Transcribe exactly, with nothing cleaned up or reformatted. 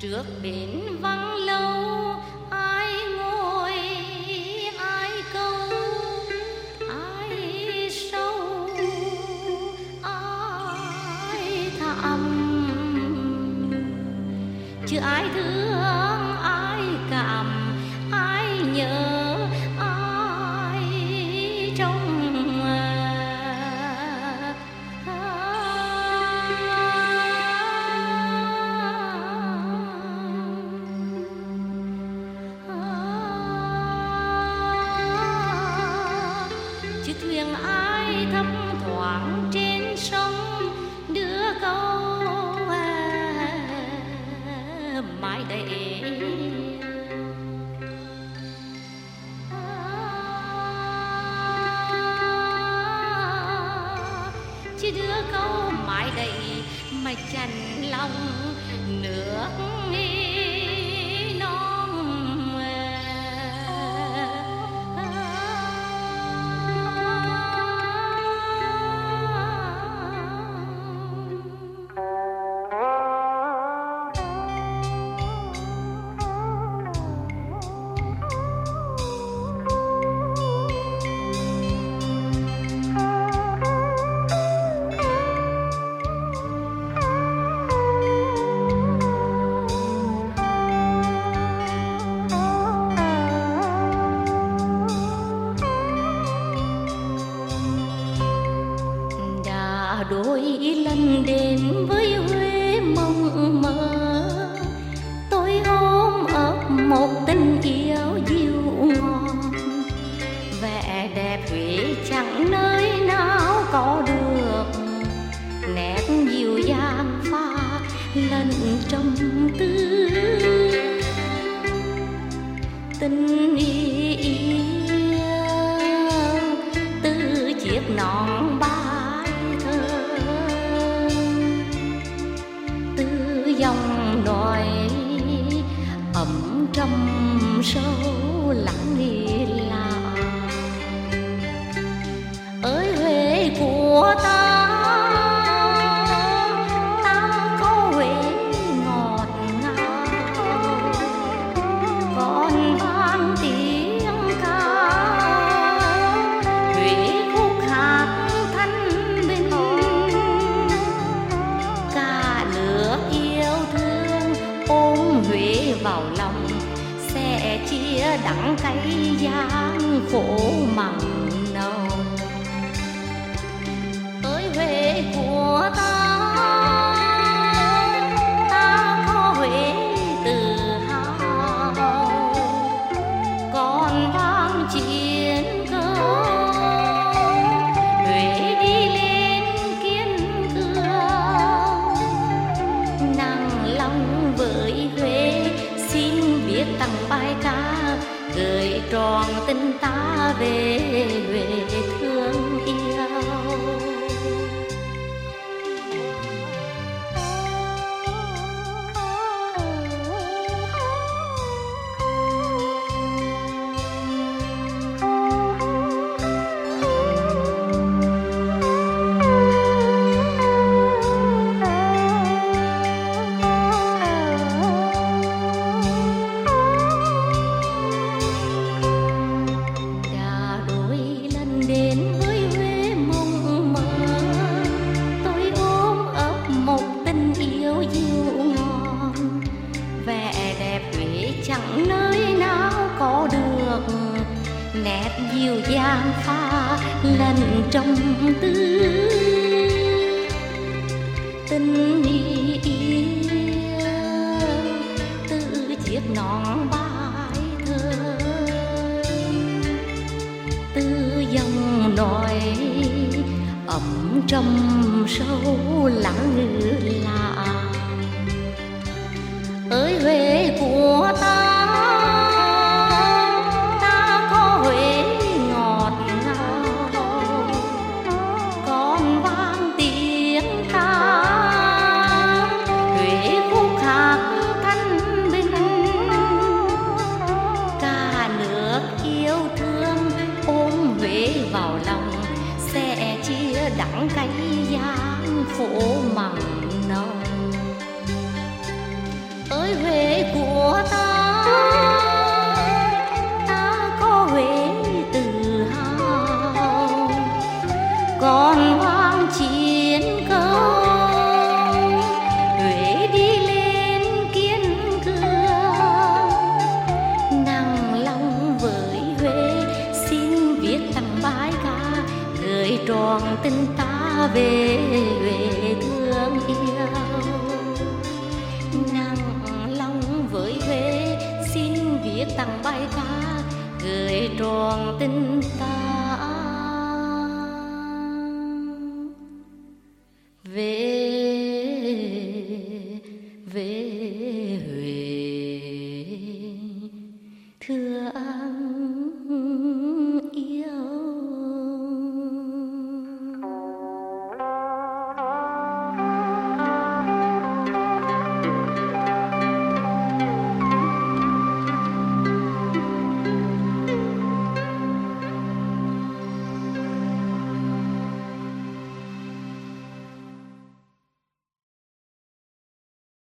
Trước bến vắng lâu ai ngồi ai câu, ai sâu ai thẳm, chứ ai thương ai cảm, ai nhớ ai trông. Chứ thuyền ai thấp thoáng trên sông đưa câu mãi đầy. Chứ đưa câu mãi đầy mà chẳng lòng nước đôi lần đến với Huế mộng mơ. Tôi ôm ấp một tình yêu dịu ngon, vẻ đẹp Huế chẳng nơi nào có được, nét dịu dàng pha lẫn trong tư tình yêu từ chiếc nón ba dòng nói ấm trong sâu lắng nghe là ơi Huế của ta, ta có Huế ngọt ngào, còn vang tiếng ca Huế khúc hát thanh bình, cả nước yêu thương ôm Huế vào lòng, sẽ chia đắng cay gian khổ mặn nồng. Ơi Huế của ta, ta có Huế tự hào, còn vang chiến công Huế đi lên kiên cường. Nặng lòng với Huế xin biết tặng bài ca, gửi tròn tình ta về Huế thương yêu. Chẳng nơi nào có được nét dịu dàng pha lẫn trong tư tình yêu từ chiếc nón bài thơ, từ dòng nói ấm trong sâu lắng ngữ lạ. Ơi Huế của ta, ta có Huế ngọt ngào, còn vang tiếng ca Huế khúc hát thanh bình, cả nước yêu thương ôm Huế vào lòng, sẽ chia đắng cay gian khổ mặn nồng. tình ta về về thương yêu. Nặng lòng với Huế xin viết tặng bài ca gửi trọn tình ta về về Huế. Thưa